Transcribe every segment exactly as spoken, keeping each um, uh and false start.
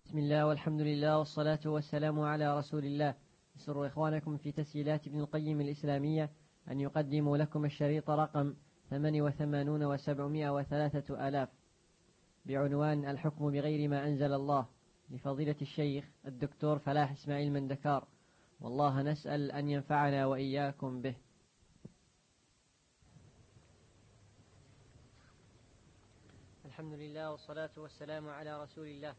بسم الله والحمد لله والصلاة والسلام على رسول الله. يسر إخوانكم في تسجيلات ابن القيم الإسلامية أن يقدموا لكم الشريط رقم ثمانية وثمانون وسبعمائة وثلاثة آلاف بعنوان الحكم بغير ما أنزل الله لفضيلة الشيخ الدكتور فلاح إسماعيل مندكار، والله نسأل أن ينفعنا وإياكم به. الحمد لله والصلاة والسلام على رسول الله.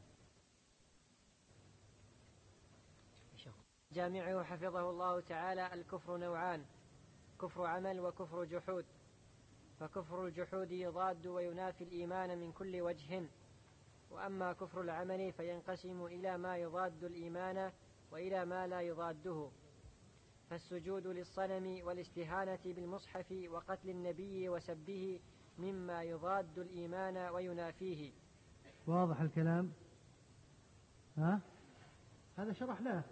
جامعه حفظه الله تعالى: الكفر نوعان: كفر عمل وكفر جحود. فكفر الجحود يضاد وينافي الإيمان من كل وجه، وأما كفر العمل فينقسم إلى ما يضاد الإيمان وإلى ما لا يضاده، فالسجود للصنم والاستهانة بالمصحف وقتل النبي وسبه مما يضاد الإيمان وينافيه. واضح الكلام؟ ها؟ هذا شرحناه.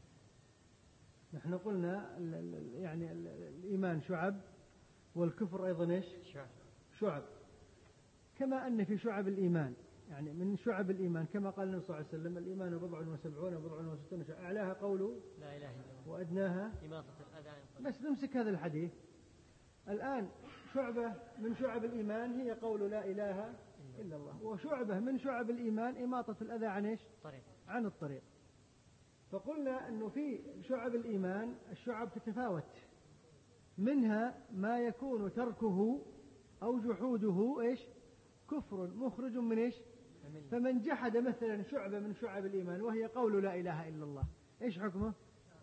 نحن قلنا ال ال يعني ال الإيمان شعب، والكفر أيضا إيش؟ شعب. شعب. كما أن في شعب الإيمان، يعني من شعب الإيمان كما قال النبي صلى الله عليه وسلم: الإيمان بضع وسبعون بضع وستون شعب، أعلاها قوله لا إله إلا الله وأدناها إماطة الأذى. بس نمسك هذا الحديث الآن. شعبة من شعب الإيمان هي قول لا إله إلا الله، وشعبة من شعب الإيمان إماطة الأذى عن إيش؟ طريق. عن الطريق. فقلنا أنه في شعب الإيمان الشعب تتفاوت، منها ما يكون تركه أو جحوده إيش؟ كفر مخرج من إيش؟ فمن جحد مثلا شعبة من شعب الإيمان وهي قول لا إله إلا الله، إيش حكمه؟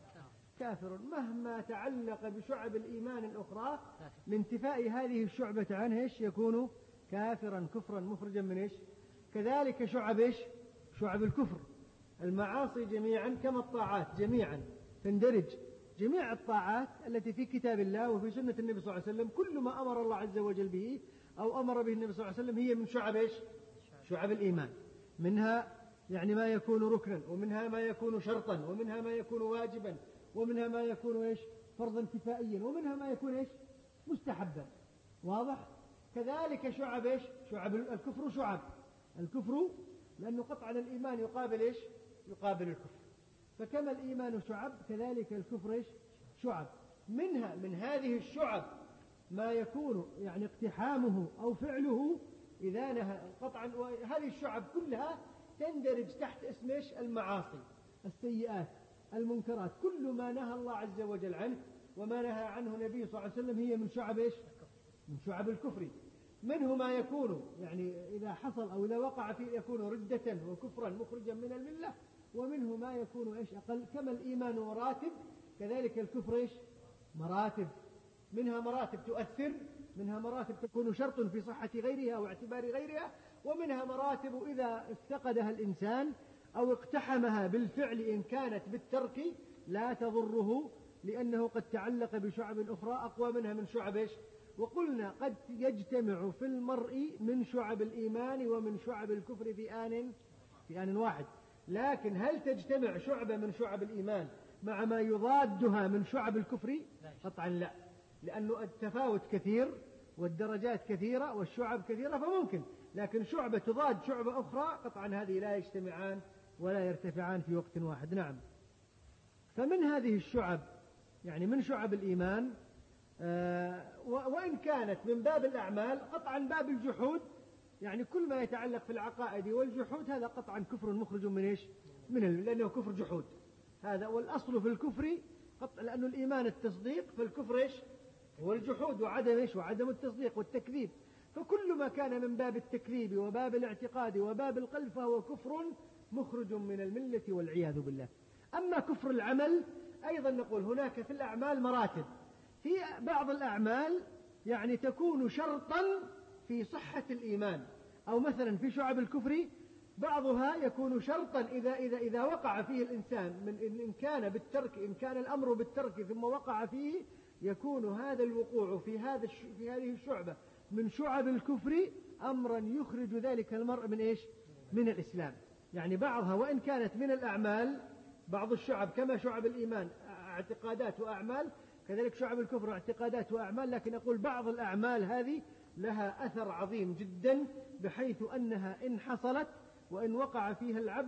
كافر، مهما تعلق بشعب الإيمان الأخرى لانتفاء هذه الشعبة عنه إيش؟ يكون كافرا كفرا مخرجا من إيش؟ كذلك شعب إيش؟ شعب الكفر، المعاصي جميعا كما الطاعات جميعا تندرج. جميع الطاعات التي في كتاب الله وفي سنة النبي صلى الله عليه وسلم، كل ما أمر الله عز وجل به أو أمر به النبي صلى الله عليه وسلم هي من شعب إيش؟ شعب الإيمان. منها يعني ما يكون ركنا، ومنها ما يكون شرطا، ومنها ما يكون واجبا، ومنها ما يكون إيش؟ فرضا كفائيا، ومنها ما يكون إيش؟ مستحبا. واضح؟ كذلك شعب إيش؟ شعب الكفر. شعب الكفر لأنه قطعا الإيمان يقابل إيش؟ يقابل الكفر. فكما الإيمان شعب كذلك الكفر إيش؟ شعب. منها من هذه الشعب ما يكون يعني اقتحامه أو فعله إذا نهى قطعا، وهذه الشعب كلها تندرج تحت اسم إيش؟ المعاصي، السيئات، المنكرات، كل ما نهى الله عز وجل عنه وما نهى عنه النبي صلى الله عليه وسلم هي من شعب إيش؟ من شعب الكفر. منه ما يكون يعني إذا حصل أو إذا وقع فيه يكون ردة وكفرا مخرجا من الملة، ومنه ما يكون إيش؟ أقل. كما الإيمان مراتب كذلك الكفر إيش؟ مراتب. منها مراتب تؤثر، منها مراتب تكون شرط في صحة غيرها واعتبار غيرها، ومنها مراتب إذا افتقدها الإنسان أو اقتحمها بالفعل إن كانت بالترك لا تضره، لأنه قد تعلق بشعب أخرى أقوى منها من شعب إيش؟ وقلنا قد يجتمع في المرء من شعب الإيمان ومن شعب الكفر في آن في آن واحد، لكن هل تجتمع شعبة من شعب الإيمان مع ما يضادها من شعب الكفر؟ قطعا لا، لأنه التفاوت كثير والدرجات كثيرة والشعب كثيرة، فممكن، لكن شعبة تضاد شعبة أخرى قطعا هذه لا يجتمعان ولا يرتفعان في وقت واحد. نعم. فمن هذه الشعب يعني من شعب الإيمان آه وإن كانت من باب الأعمال قطعا باب الجحود، يعني كل ما يتعلق في العقائد والجحود هذا قطعا كفر مخرج من إيش؟ من لأنه كفر جحود هذا. والأصل في الكفر قطع، لأنه الإيمان التصديق، فالكفر إيش؟ هو الجحود وعدم إيش؟ وعدم التصديق والتكذيب. فكل ما كان من باب التكذيب وباب الاعتقاد وباب القلب فهو كفر مخرج من الملة والعياذ بالله. أما كفر العمل أيضا نقول هناك في الأعمال مراتب. في بعض الأعمال يعني تكون شرطا في صحة الإيمان، أو مثلا في شعب الكفر بعضها يكون شرطا إذا, إذا, إذا وقع فيه الإنسان من إن كان بالترك، إن كان الأمر بالترك ثم وقع فيه يكون هذا الوقوع في, هذا في هذه الشعبة من شعب الكفر أمرا يخرج ذلك المرء من إيش؟ من الإسلام. يعني بعضها وإن كانت من الأعمال، بعض الشعب كما شعب الإيمان اعتقادات وأعمال، كذلك شعب الكفر اعتقادات وأعمال، لكن أقول بعض الأعمال هذه لها أثر عظيم جدا، بحيث أنها إن حصلت وإن وقع فيها العبد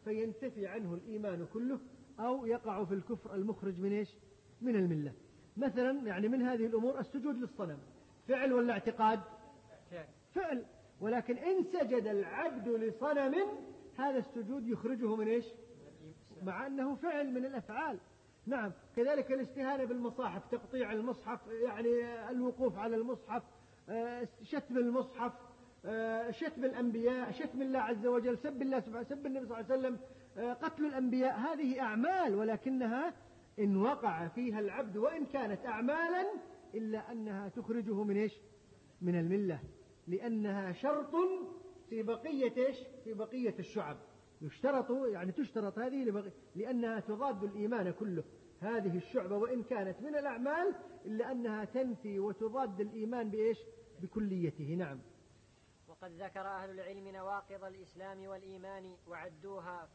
فينتفي عنه الإيمان كله أو يقع في الكفر المخرج من إيش؟ من الملة. مثلا يعني من هذه الأمور السجود للصنم، فعل ولا اعتقاد؟ فعل. ولكن إن سجد العبد لصنم هذا السجود يخرجه من إيش؟ مع أنه فعل من الأفعال. نعم. كذلك الاستهانة بالمصاحف، تقطيع المصحف، يعني الوقوف على المصحف، شتم المصحف، شتم الأنبياء، شتم الله عز وجل، سب الله سبحانه، سب النبي صلى الله عليه وسلم، قتل الأنبياء، هذه أعمال ولكنها إن وقع فيها العبد وإن كانت أعمالا إلا أنها تخرجه من إيش؟ من الملة، لأنها شرط في بقية إيش؟ في بقية الشعب. يشترط يعني تشترط هذه لبقية، لأنها تضاد الإيمان كله. هذه الشعبة وإن كانت من الأعمال إلا أنها تنفي وتضاد الإيمان بإيش؟ بكليته. نعم. وقد ذكر أهل العلم نواقض الإسلام والإيمان وعدوها،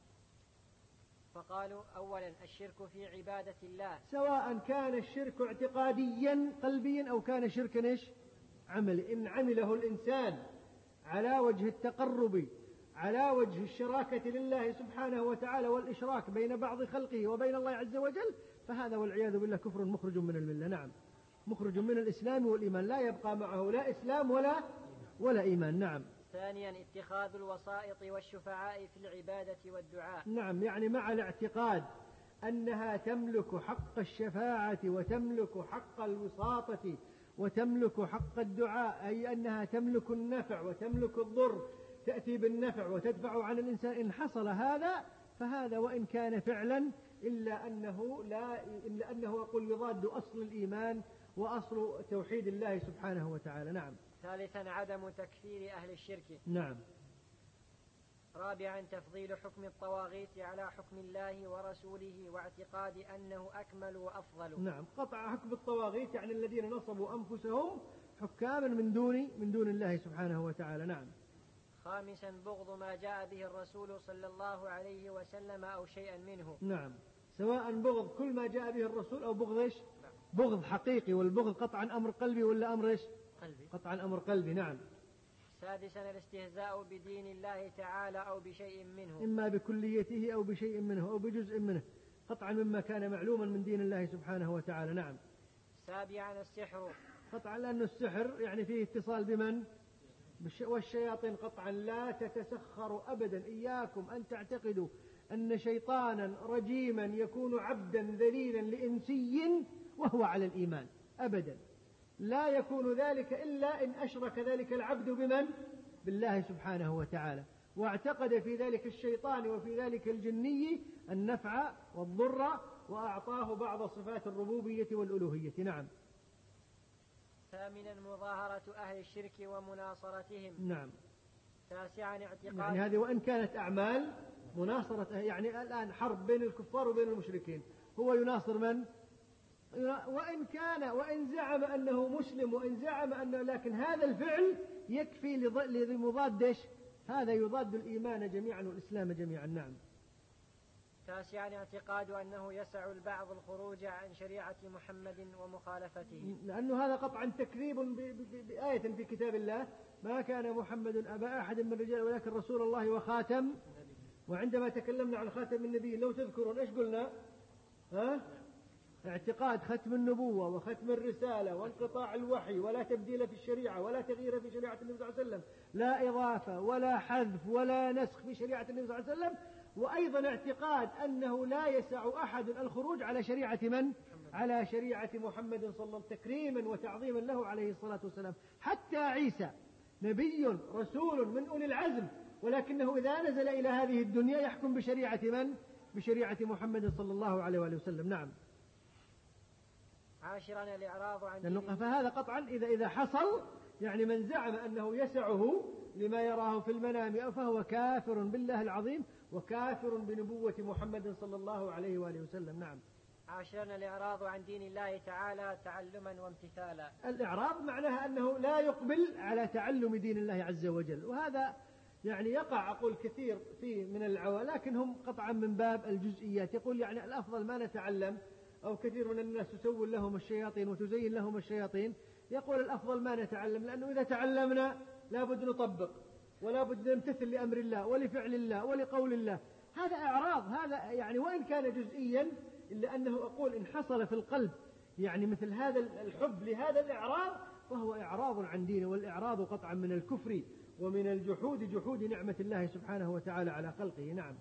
فقالوا: أولا الشرك في عبادة الله، سواء كان الشرك اعتقاديا قلبيا أو كان شركا إيش؟ عملي. إن عمله الإنسان على وجه التقرب، على وجه الشراكة لله سبحانه وتعالى والإشراك بين بعض خلقه وبين الله عز وجل، فهذا والعياذ بالله كفر مخرج من الملة. نعم، مخرج من الإسلام والإيمان، لا يبقى معه لا إسلام ولا ولا إيمان. نعم. ثانيا اتخاذ الوسائط والشفعاء في العبادة والدعاء. نعم، يعني مع الاعتقاد أنها تملك حق الشفاعة وتملك حق الوساطة وتملك حق الدعاء، أي أنها تملك النفع وتملك الضر، تأتي بالنفع وتدفع عن الإنسان. إن حصل هذا فهذا وإن كان فعلا إلا أنه لا إلا أنه أقول يضاد أصل الإيمان وأصل توحيد الله سبحانه وتعالى. نعم. ثالثا عدم تكفير أهل الشرك. نعم. رابعا تفضيل حكم الطواغيت على حكم الله ورسوله واعتقاد أنه أكمل وأفضل. نعم، قطع حكم الطواغيت يعني الذين نصبوا أنفسهم حكاما من دون من دون الله سبحانه وتعالى. نعم. خامسا بغض ما جاء به الرسول صلى الله عليه وسلم أو شيئا منه. نعم، سواء بغض كل ما جاء به الرسول أو بغض إيش؟ بغض حقيقي، والبغض قطعا أمر قلبي ولا أمر إيش؟ قلبي. قطعا أمر قلبي. نعم. سادسا الاستهزاء بدين الله تعالى أو بشيء منه، إما بكليته أو بشيء منه أو بجزء منه، قطعا مما كان معلوما من دين الله سبحانه وتعالى. نعم. سابعا السحر، قطعا لأن السحر يعني فيه اتصال بمن؟ والشياطين قطعا لا تتسخر أبدا. إياكم أن تعتقدوا أن شيطانا رجيما يكون عبدا ذليلا لإنسي وهو على الإيمان أبدا، لا يكون ذلك إلا إن أشرك ذلك العبد بمن؟ بالله سبحانه وتعالى، واعتقد في ذلك الشيطان وفي ذلك الجني النفع والضر وأعطاه بعض صفات الربوبية والألوهية. نعم. ثامنا مظاهرة أهل الشرك ومناصرتهم. نعم. تاسعا اعتقاد، يعني هذه وإن كانت أعمال مناصرة، يعني الآن حرب بين الكفار وبين المشركين، هو يناصر من؟ وإن كان وإن زعم أنه مسلم وإن زعم أنه، لكن هذا الفعل يكفي لمضاد، هذا يضاد الإيمان جميعا والإسلام جميعا. نعم. تاسعا اعتقاد أنه يسع البعض الخروج عن شريعة محمد ومخالفته، لأنه هذا قطعا تكذيب بآية في كتاب الله: ما كان محمد أبا أحد من الرجال ولكن رسول الله وخاتم. وعندما تكلمنا عن خاتم النبي لو تذكرون إيش قلنا؟ ها؟ اعتقاد ختم النبوة وختم الرسالة وانقطاع الوحي، ولا تبديل في الشريعة ولا تغيير في شريعة النبي صلى الله عليه وسلم، لا إضافة ولا حذف ولا نسخ في شريعة النبي صلى الله عليه وسلم. وأيضا اعتقاد أنه لا يسع أحد الخروج على شريعة من؟ على شريعة محمد صلى الله عليه وسلم، تكريما وتعظيما له عليه الصلاة والسلام. حتى عيسى نبي رسول من أولي العزم، ولكنه إذا نزل إلى هذه الدنيا يحكم بشريعة من؟ بشريعة محمد صلى الله عليه وآله وسلم. نعم. عاشرا الإعراض عن دين، فهذا قطعا إذا إذا حصل يعني من زعم أنه يسعه لما يراه في المنام فهو كافر بالله العظيم وكافر بنبوة محمد صلى الله عليه وآله وسلم. نعم. عاشرا الإعراض عن دين الله تعالى تعلما وامتثالا. الإعراض معناها أنه لا يقبل على تعلم دين الله عز وجل، وهذا يعني يقع أقول كثير فيه من العوام، لكن هم قطعا من باب الجزئيات. يقول يعني الأفضل ما نتعلم، أو كثير من الناس تسول لهم الشياطين وتزين لهم الشياطين، يقول الأفضل ما نتعلم، لأنه إذا تعلمنا لابد نطبق ولا بد نمتثل لأمر الله ولفعل الله ولقول الله، هذا إعراض، هذا يعني وإن كان جزئيا إلا أنه أقول إن حصل في القلب يعني مثل هذا الحب لهذا الإعراض فهو إعراض عن دينه، والإعراض قطعا من الكفر ومن الجحود، جحود نعمة الله سبحانه وتعالى على خلقه. نعم.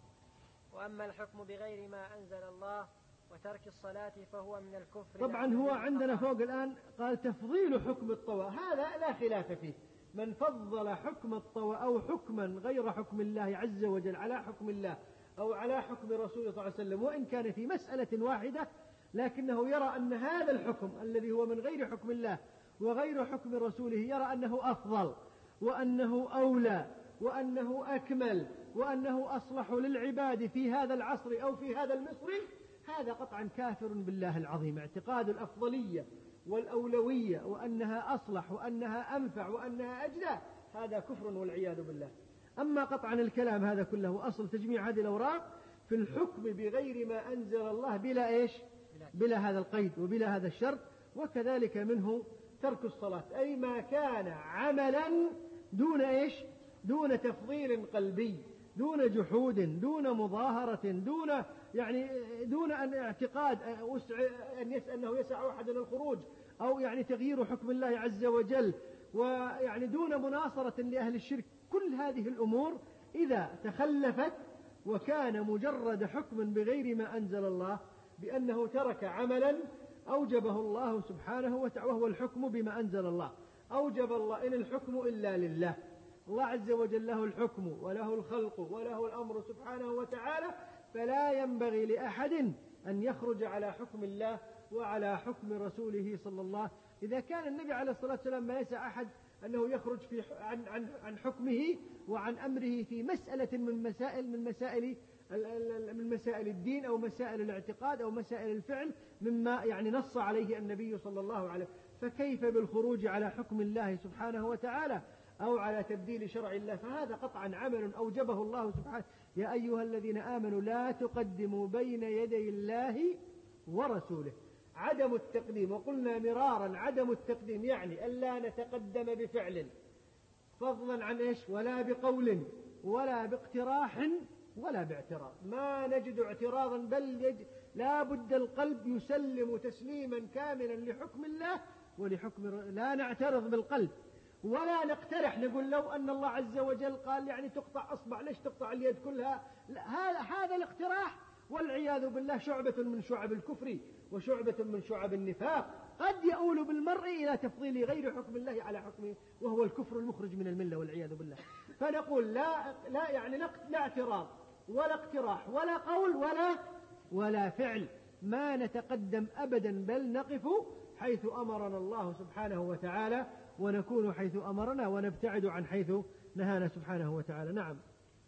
وأما الحكم بغير ما أنزل الله وترك الصلاة فهو من الكفر. طبعا هو عندنا فوق الآن قال تفضيل حكم الطوى، هذا لا خلاف فيه، من فضل حكم الطوى أو حكما غير حكم الله عز وجل على حكم الله أو على حكم رسوله صلى الله عليه وسلم، وإن كان في مسألة واحدة لكنه يرى أن هذا الحكم الذي هو من غير حكم الله وغير حكم رسوله يرى أنه أفضل وأنه أولى وأنه أكمل وأنه أصلح للعباد في هذا العصر أو في هذا المصر، هذا قطعا كافر بالله العظيم. اعتقاد الأفضلية والأولوية وأنها أصلح وأنها أنفع وأنها أجلى، هذا كفر والعياذ بالله. أما قطعا الكلام هذا كله أصل تجميع هذه الأوراق في الحكم بغير ما أنزل الله بلا إيش؟ بلا هذا القيد وبلا هذا الشرط. وكذلك منه ترك الصلاة، أي ما كان عملا دون إيش؟ دون تفضيل قلبي، دون جحود، دون مظاهرة، دون يعني دون أن اعتقاد أن يسأل أنه يسع أحد الخروج أو يعني تغيير حكم الله عز وجل، ويعني دون مناصرة لأهل الشرك. كل هذه الأمور إذا تخلفت وكان مجرد حكم بغير ما أنزل الله بأنه ترك عملا أوجبه الله سبحانه وتعالى، وهو الحكم بما أنزل الله، أوجب الله إن الحكم إلا لله، الله عز وجل له الحكم وله الخلق وله الأمر سبحانه وتعالى، فلا ينبغي لأحد أن يخرج على حكم الله وعلى حكم رسوله صلى الله عليه وسلم. إذا كان النبي عليه الصلاة والسلام ما يسع أحد أنه يخرج في عن عن عن حكمه وعن أمره في مسألة من مسائل من مسائل من مسائل الدين أو مسائل الاعتقاد أو مسائل الفعل مما يعني نص عليه النبي صلى الله عليه وسلم، فكيف بالخروج على حكم الله سبحانه وتعالى أو على تبديل شرع الله؟ فهذا قطعا عمل أوجبه الله سبحانه. يا أيها الذين آمنوا لا تقدموا بين يدي الله ورسوله. عدم التقديم، وقلنا مرارا عدم التقديم يعني ألا نتقدم بفعل فضلا عن إيش؟ ولا بقول ولا باقتراح ولا باعتراض، ما نجد اعتراضا، بل يج... لا بد القلب يسلم تسليما كاملا لحكم الله ولحكم، لا نعترض بالقلب ولا نقترح نقول لو أن الله عز وجل قال يعني تقطع أصبع ليش تقطع اليد كلها، هذا هذا الاقتراح والعياذ بالله شعبة من شعب الكفر وشعبة من شعب النفاق، قد يؤول بالمرء إلى تفضيل غير حكم الله على حكمه، وهو الكفر المخرج من الملة والعياذ بالله. فنقول لا لا يعني لا اعتراض ولا اقتراح ولا قول ولا ولا فعل، ما نتقدم أبدا، بل نقف حيث أمرنا الله سبحانه وتعالى ونكون حيث أمرنا ونبتعد عن حيث نهانا سبحانه وتعالى. نعم.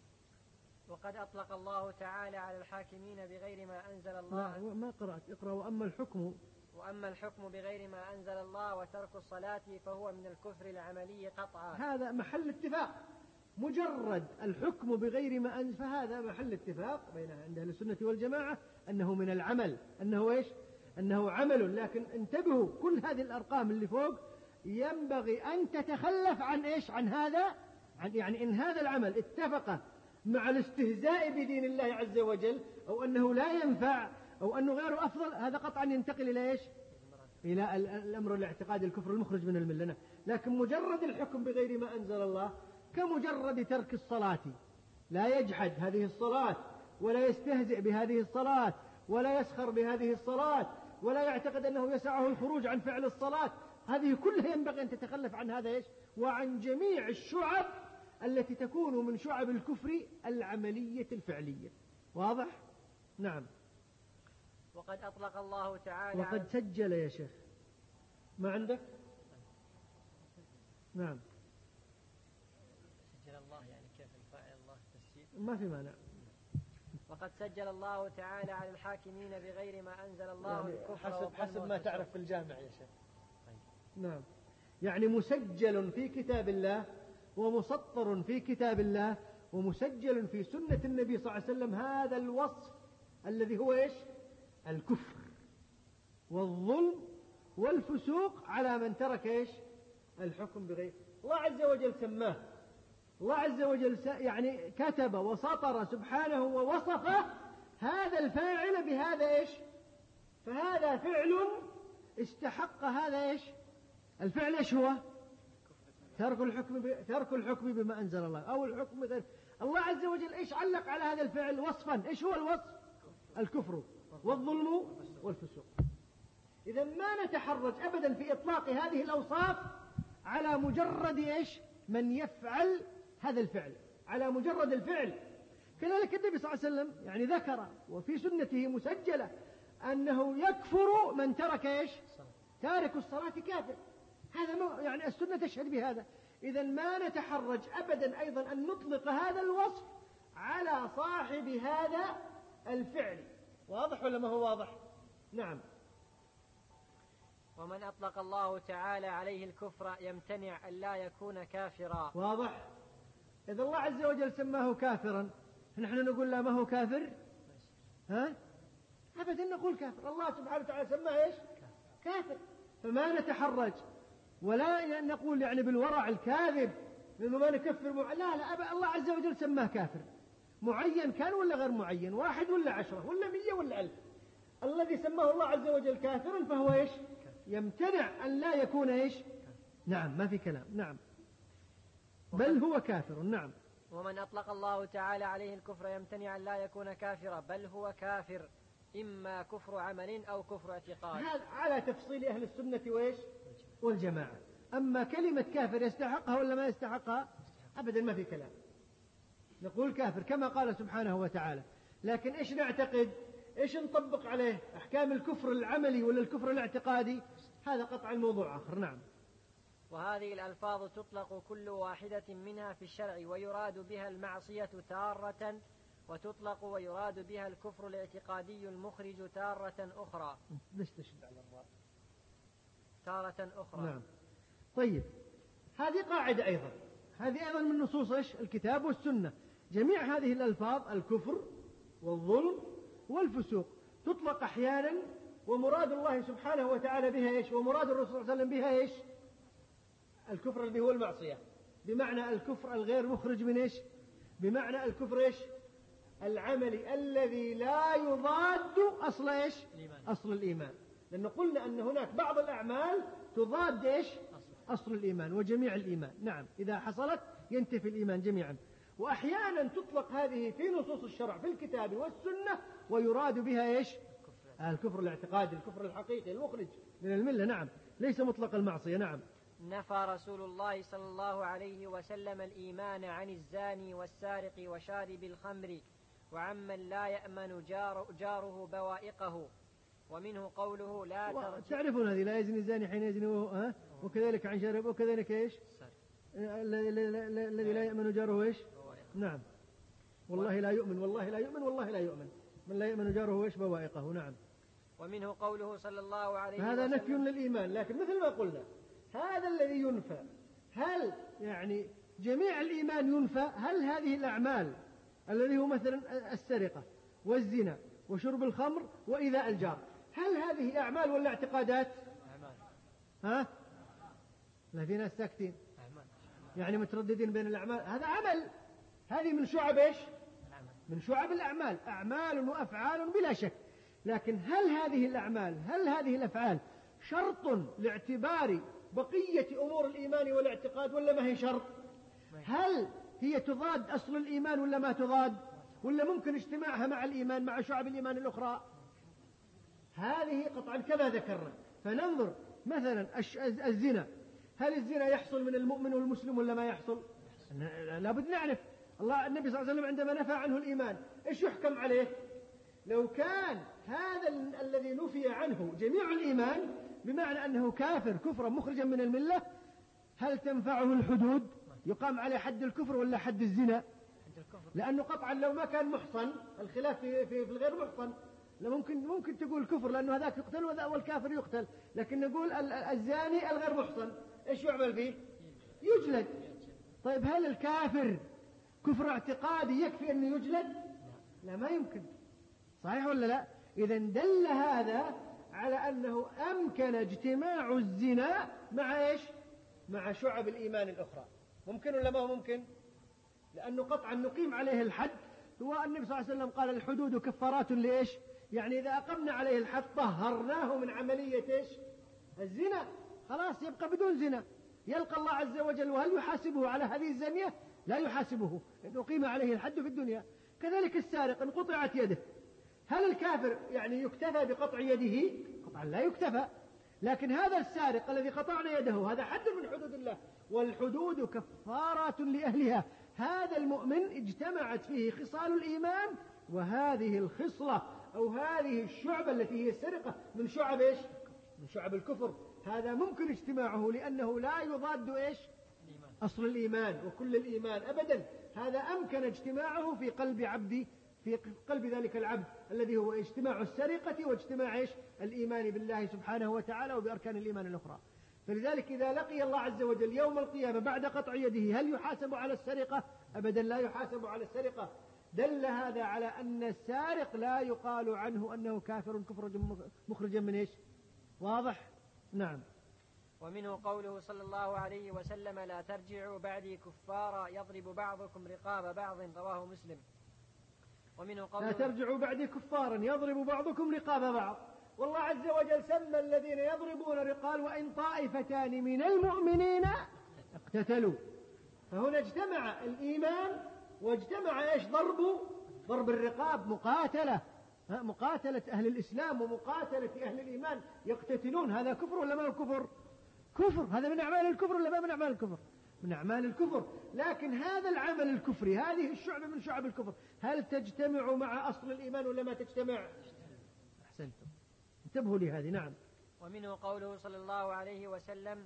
وقد أطلق الله تعالى على الحاكمين بغير ما أنزل الله. لا ما قرأت، اقرأ. وأما الحكم وأما الحكم بغير ما أنزل الله وترك الصلاة فهو من الكفر العملي قطعا. هذا محل اتفاق، مجرد الحكم بغير ما أنزل فهذا محل اتفاق بين عند أهل السنة والجماعة أنه من العمل، أنه إيش؟ أنه عمل. لكن انتبهوا، كل هذه الأرقام اللي فوق ينبغي أن تتخلف عن إيش؟ عن هذا، عن يعني إن هذا العمل اتفق مع الاستهزاء بدين الله عز وجل أو أنه لا ينفع أو أنه غير أفضل، هذا قطعا ينتقل إلى إيش؟ إلى الأمر الاعتقادي الكفر المخرج من الملة. لكن مجرد الحكم بغير ما أنزل الله كمجرد ترك الصلاة، لا يجحد هذه الصلاة ولا يستهزئ بهذه الصلاة ولا يسخر بهذه الصلاة ولا يعتقد أنه يسعه الخروج عن فعل الصلاة، هذه كلها ينبغي أن تتخلف عن هذا إيش؟ وعن جميع الشعب التي تكون من شعب الكفر العملية الفعلية. واضح؟ نعم. وقد أطلق الله تعالى وقد سجل يا شيخ، ما عندك؟ نعم. سجل الله يعني كيف الفاعل الله تسجيل؟ ما في مانع. وقد سجل الله تعالى على الحاكمين بغير ما أنزل الله يعني حسب, حسب ما تعرف في الجامع يا شيخ. طيب. نعم. يعني مسجل في كتاب الله ومسطر في كتاب الله ومسجل في سنة النبي صلى الله عليه وسلم هذا الوصف الذي هو إيش؟ الكفر والظلم والفسوق على من ترك إيش؟ الحكم بغير الله عز وجل سماه الله عز وجل يعني كتب وسطر سبحانه ووصف هذا الفاعل بهذا إيش؟ فهذا فعل استحق هذا إيش؟ الفعل إيش هو؟ ترك الحكم ب... ترك الحكم بما أنزل الله أو الحكم غير. الله عز وجل إيش علق على هذا الفعل وصفا؟ إيش هو الوصف؟ الكفر والظلم والفسوق. إذا ما نتحرج أبدا في إطلاق هذه الأوصاف على مجرد إيش؟ من يفعل هذا الفعل، على مجرد الفعل. كذلك النبي صلى الله عليه وسلم يعني ذكر وفي سنته مسجلة أنه يكفر من ترك إيش؟ تارك الصلاة كافر. هذا يعني السنة تشهد بهذا. إذا ما نتحرج أبدا أيضا أن نطلق هذا الوصف على صاحب هذا الفعل. واضح ولا ما هو واضح؟ نعم. ومن أطلق الله تعالى عليه الكفر يمتنع أن لا يكون كافرا. واضح. إذا الله عز وجل سماه كافرا نحن نقول لا ما هو كافر؟ ها؟ أبدا نقول كافر. الله سبحانه وتعالى سماه إيش؟ كافر. فما نتحرج ولا نقول يعني بالورع الكاذب لأنه ما نكفر مع... لا لا أبا الله عز وجل سماه كافر. معين كان ولا غير معين، واحد ولا عشرة ولا مية ولا ألف، الذي سماه الله عز وجل كافرا فهو إيش؟ يمتنع أن لا يكون إيش؟ نعم ما في كلام. نعم بل هو كافر. نعم. ومن أطلق الله تعالى عليه الكفر يمتنع أن لا يكون كافرا بل هو كافر، إما كفر عمل أو كفر اعتقاد. هذا على تفصيل أهل السنة وإيش؟ والجماعة. أما كلمة كافر يستحقها ولا ما يستحقها؟ أبدا ما في كلام. نقول كافر كما قال سبحانه وتعالى، لكن إيش نعتقد؟ إيش نطبق عليه؟ أحكام الكفر العملي ولا الكفر الاعتقادي؟ هذا قطعا موضوع آخر. نعم. وهذه الألفاظ تطلق كل واحدة منها في الشرع ويراد بها المعصية تارة، وتطلق ويراد بها الكفر الاعتقادي المخرج تارة أخرى. ليش تشد على الراء؟ تارة أخرى. نعم. طيب هذه قاعدة أيضا، هذه أيضا من نصوص الكتاب والسنة. جميع هذه الألفاظ الكفر والظلم والفسوق تطلق أحيانا ومراد الله سبحانه وتعالى بها إيش؟ ومراد الرسول صلى الله عليه وسلم بها إيش؟ الكفر اللي هو المعصية، بمعنى الكفر الغير مخرج من إيش؟ بمعنى الكفر إيش؟ العملي الذي لا يضاد أصل إيش؟ الإيمان. أصل الإيمان. لأن قلنا أن هناك بعض الأعمال تضاد إيش؟ أصل الإيمان وجميع الإيمان. نعم إذا حصلت ينتفي الإيمان جميعا. وأحيانا تطلق هذه في نصوص الشرع في الكتاب والسنة ويراد بها إيش؟ الكفر الاعتقادي، الكفر الحقيقي المخرج من الملة. نعم ليس مطلق المعصية. نعم. نفى رسول الله صلى الله عليه وسلم الإيمان عن الزاني والسارق وشارب الخمر وعمن لا يأمن جار جاره بوائقه، ومنه قوله لا ترجع. تعرفون هذه لا يزني الزاني حين يزني ها؟ وكذلك عن شارب وكذلك إيش؟ الذي لا يأمن جاره إيش؟ نعم. والله لا يؤمن والله لا يؤمن والله لا يؤمن من لا يأمن جاره إيش؟ بوائقه. نعم. ومنه قوله صلى الله عليه وسلم. هذا نفي للإيمان، لكن مثل ما قلنا هذا الذي ينفى، هل يعني جميع الإيمان ينفى؟ هل هذه الأعمال الذي هو مثلا السرقة والزنا وشرب الخمر وإيذاء الجار، هل هذه أعمال ولا اعتقادات؟ أعمال. ها؟ لا في ناس ساكتين يعني مترددين بين الأعمال. هذا عمل، هذه من شعب إيش؟ من شعب الأعمال، أعمال وأفعال بلا شك. لكن هل هذه الأعمال هل هذه الأفعال شرط لاعتبار بقية أمور الإيمان والاعتقاد ولا ما هي شرط؟ هل هي تضاد أصل الإيمان ولا ما تضاد؟ ولا ممكن اجتماعها مع الإيمان مع شعب الإيمان الأخرى؟ هذه قطعا كما ذكرنا. فننظر مثلا الزنا، هل الزنا يحصل من المؤمن والمسلم ولا ما يحصل؟ لابد نعرف. الله النبي صلى الله عليه وسلم عندما نفى عنه الإيمان إيش يحكم عليه؟ لو كان هذا الذي نفي عنه جميع الإيمان بمعنى أنه كافر كفرا مخرجا من الملة، هل تنفعه الحدود؟ يقام عليه حد الكفر ولا حد الزنا؟ لأنه قطعا لو ما كان محصن، الخلاف في, في, في الغير محصن، ممكن ممكن تقول كفر لأنه هذاك يقتل والكافر يقتل، لكن نقول الزاني الغير محصن إيش يعمل فيه؟ يجلد. طيب هل الكافر كفر اعتقادي يكفي أنه يجلد؟ لا ما يمكن. صحيح ولا لا؟ إذا دل هذا على أنه أمكن اجتماع الزنا مع إيش؟ مع شعب الإيمان الأخرى. ممكن ولا ما هو ممكن؟ لأنه قطعا نقيم عليه الحد. هو النبي صلى الله عليه وسلم قال الحدود كفارات لإيش؟ يعني إذا أقمنا عليه الحد طهرناه من عملية إيش؟ الزنا، خلاص يبقى بدون زنا. يلقى الله عز وجل وهل يحاسبه على هذه الزانية؟ لا يحاسبه، إنه قيم عليه الحد في الدنيا. كذلك السارق إن قطعت يده، هل الكافر يعني يكتفى بقطع يده؟ قطعا لا يكتفى. لكن هذا السارق الذي قطعنا يده هذا حد من حدود الله، والحدود كفارات لأهلها. هذا المؤمن اجتمعت فيه خصال الإيمان، وهذه الخصلة أو هذه الشعبة التي هي السرقة من شعب إيش؟ من شعب الكفر. هذا ممكن اجتماعه لأنه لا يضاد إيش؟ أصل الإيمان وكل الإيمان أبدا. هذا أمكن اجتماعه في قلب عبد، في قلب ذلك العبد الذي هو اجتماع السرقة واجتماع إيش؟ الإيمان بالله سبحانه وتعالى وبأركان الإيمان الأخرى. فلذلك إذا لقي الله عز وجل يوم القيامة بعد قطع يده هل يحاسب على السرقة؟ أبدا لا يحاسب على السرقة. دل هذا على أن السارق لا يقال عنه أنه كافر كفر مخرجا من إيش؟ واضح؟ نعم. ومنه قوله صلى الله عليه وسلم لا ترجعوا بعدي كفارا يضرب بعضكم رقاب بعض، رواه مسلم. ومنه قوله لا ترجعوا بعدي كفارا يضرب بعضكم رقاب بعض. والله عز وجل سمى الذين يضربون رقال وإن طائفتان من المؤمنين اقتتلوا. فهنا اجتمع الإيمان واجتمع إيش؟ ضرب ضرب الرقاب، مقاتلة مقاتلة أهل الإسلام ومقاتلة أهل الإيمان يقتتلون. هذا كفر ولا ما هو كفر؟ كفر. هذا من أعمال الكفر ولا ما من أعمال الكفر؟ من أعمال الكفر. لكن هذا العمل الكفري، هذه الشعبة من شعب الكفر، هل تجتمع مع أصل الإيمان ولا ما تجتمع؟ أحسنتم، انتبهوا لهذه. نعم. ومنه قوله صلى الله عليه وسلم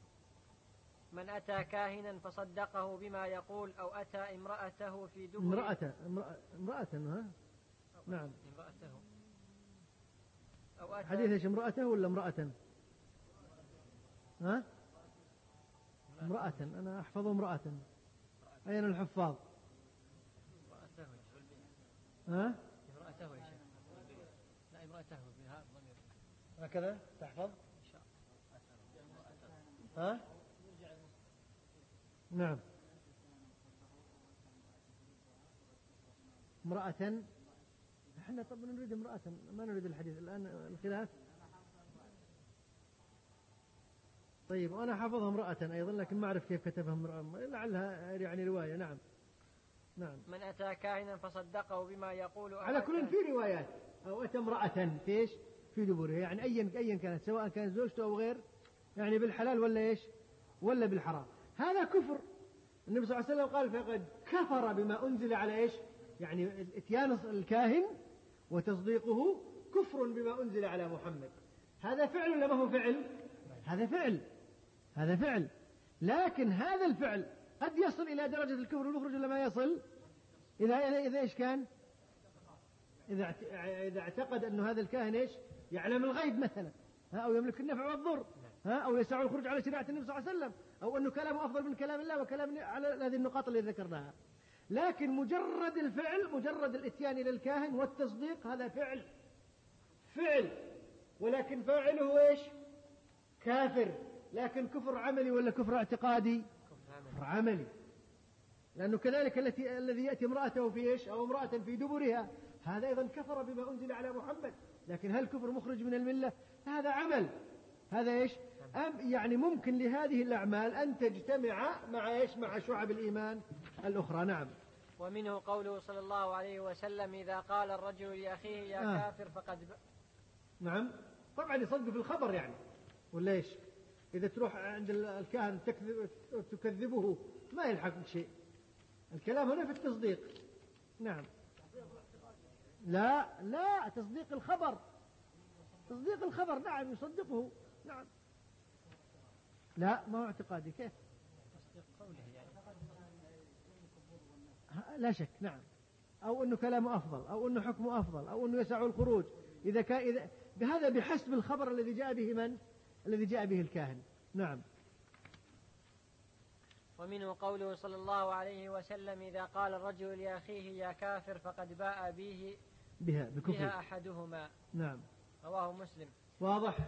من أتى كاهنا فصدقه بما يقول أو أتى امرأته في دبر امرأة امرأة, امرأة ها؟ نعم امرأته أو أتى حديث ايش؟ امرأته ولا امرأة؟ ها؟ امرأة. أنا أحفظ امرأة. أين الحفاظ؟ ها؟ امرأته يا شيخ. لا امرأته بها ضمير. هكذا تحفظ؟ ها؟ نعم. امرأة. احنا طب نريد امرأة، ما نريد الحديث الآن الخلاف. طيب وأنا حافظها امرأة أيضا لكن ما أعرف كيف كتبها امرأة، لعلها يعني رواية. نعم. نعم. من أتى كاهنا فصدقه بما يقول على كل في روايات أو أتى امرأة في إيش؟ في دبره، يعني أيا أيا كانت، سواء كانت زوجته أو غير، يعني بالحلال ولا إيش؟ ولا بالحرام. هذا كفر. النبي صلى الله عليه وسلم قال فقد كفر بما أنزل على إيش؟ يعني اتيان الكاهن وتصديقه كفر بما أنزل على محمد. هذا فعل ولا ما هو فعل؟ هذا فعل. هذا فعل. لكن هذا الفعل قد يصل إلى درجة الكفر والمخرج ولا ما يصل؟ إذا إذا إيش كان؟ إذا إذا اعتقد أن هذا الكاهن إيش؟ يعلم الغيب مثلا، أو يملك النفع والضر، أو يسع الخروج على شريعة النبي صلى الله عليه وسلم، أو أنه كلامه أفضل من كلام الله وكلام على هذه النقاط اللي ذكرناها. لكن مجرد الفعل، مجرد الاتيان إلى الكاهن والتصديق، هذا فعل فعل ولكن فاعله إيش؟ كافر. لكن كفر عملي ولا كفر اعتقادي؟ كفر عملي. لأنه كذلك التي الذي يأتي امرأته في إيش؟ أو امرأة في دبرها، هذا أيضا كفر بما أنزل على محمد. لكن هل كفر مخرج من الملة؟ هذا عمل. هذا إيش؟ أم يعني ممكن لهذه الأعمال أن تجتمع مع إيش؟ مع شعب الإيمان الأخرى. نعم. ومنه قوله صلى الله عليه وسلم إذا قال الرجل لأخيه يا آه. كافر فقد ب... نعم. طبعا يصدق في الخبر يعني، ولا إيش؟ إذا تروح عند الكاهن تكذب تكذبه ما يلحق شيء. الكلام هنا في التصديق. نعم. لا لا تصديق الخبر، تصديق الخبر. نعم يصدقه. نعم. لا ما هو اعتقادي. كيف؟ تصديق قوله يعني. لا شك. نعم. أو أنه كلامه أفضل، أو أنه حكمه أفضل، أو أنه يسع الخروج. إذا كان إذا بهذا بحسب الخبر الذي جاء به من؟ الذي جاء به الكاهن. نعم. ومنه قوله صلى الله عليه وسلم إذا قال الرجل لأخيه يا كافر فقد باء به بها بكفر بها أحدهما. نعم. رواه مسلم. واضح.